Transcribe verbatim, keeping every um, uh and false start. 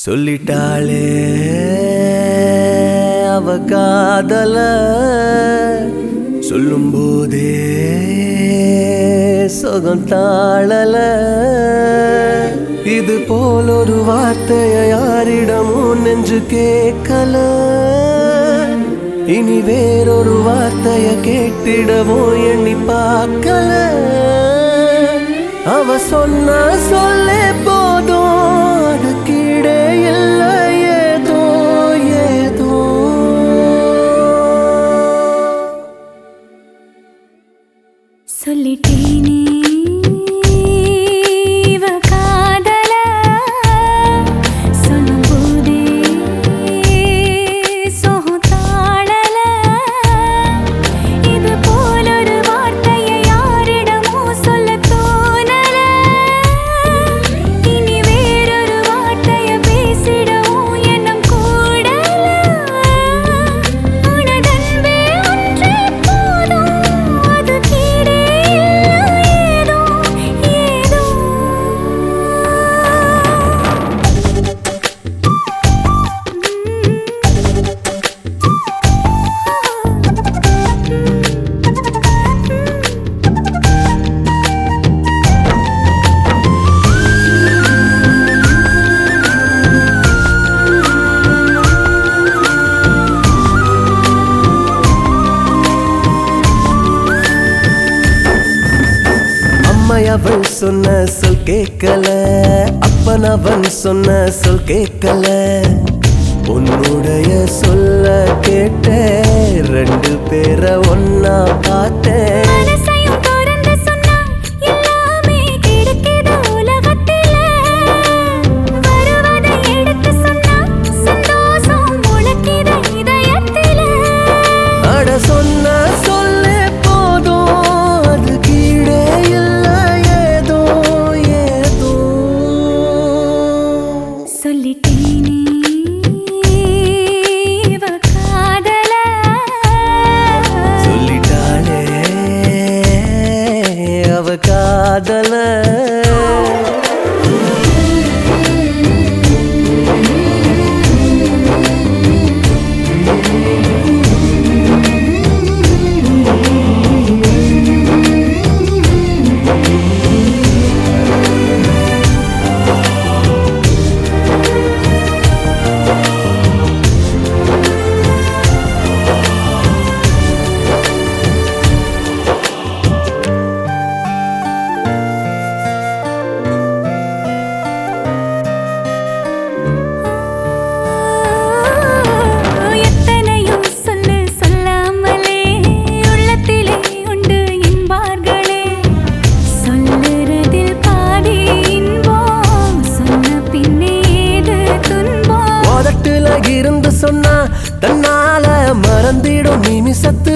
சொல்லிட்டாளே அவ காதல சொல்லும் போதே சொகம் தாழல இது போல் ஒரு வார்த்தைய யாரிடமும் நெஞ்சு கேட்கல இனி வேறொரு வார்த்தைய கேட்டிடவும் எண்ணி பார்க்கல அவ சொன்ன சொல்லே போதும் அது கீழே இல்லை ஏதோ ஏதோ சொல்லிட்டேனே இவ காதல சொல்லும் போதே சோகம் தாழல இது போல் ஒரு வார்த்தையை யாரிடமும் சொல்ல தோணல இனி வேறொரு வார்த்தையை பேசிடவும் எண்ணம் கூடல உனதன்பே ஒன்றே போதும் அது கீழே ஏதோ ஏதோ அவன் சொன்ன சொல் கேட்கல அப்பன் அவன் சொன்ன சொல் கேட்கல உன்னுடைய சொல்ல கேட்ட ரெண்டு பேரை ஒன்னா பார்த்தேன் மனசையும் திறந்து சொன்னா எல்லாமே கிடைக்குது உலகத்தில வருவதை எடுத்து சொன்னா சந்தோஷம் முளைக்குது இதயத்தில அட சொன்ன சொல்லே போதும் அது கீழே இல்லை ஏதோ ஏதோ சொல்லிட்டேனே இவ காதல சொல்லிட்டாளே அவ காதல எத்தனையோ சொல்லு சொல்லாமலே உள்ளத்திலே உண்டு என்பார்களே சொல்லுறதில் பாதி இன்பம் சொன்ன பின்னே ஏது துன்பம் உதட்டுல இருந்து சொன்னா தன்னால மறந்திடும் நிமிஷத்துல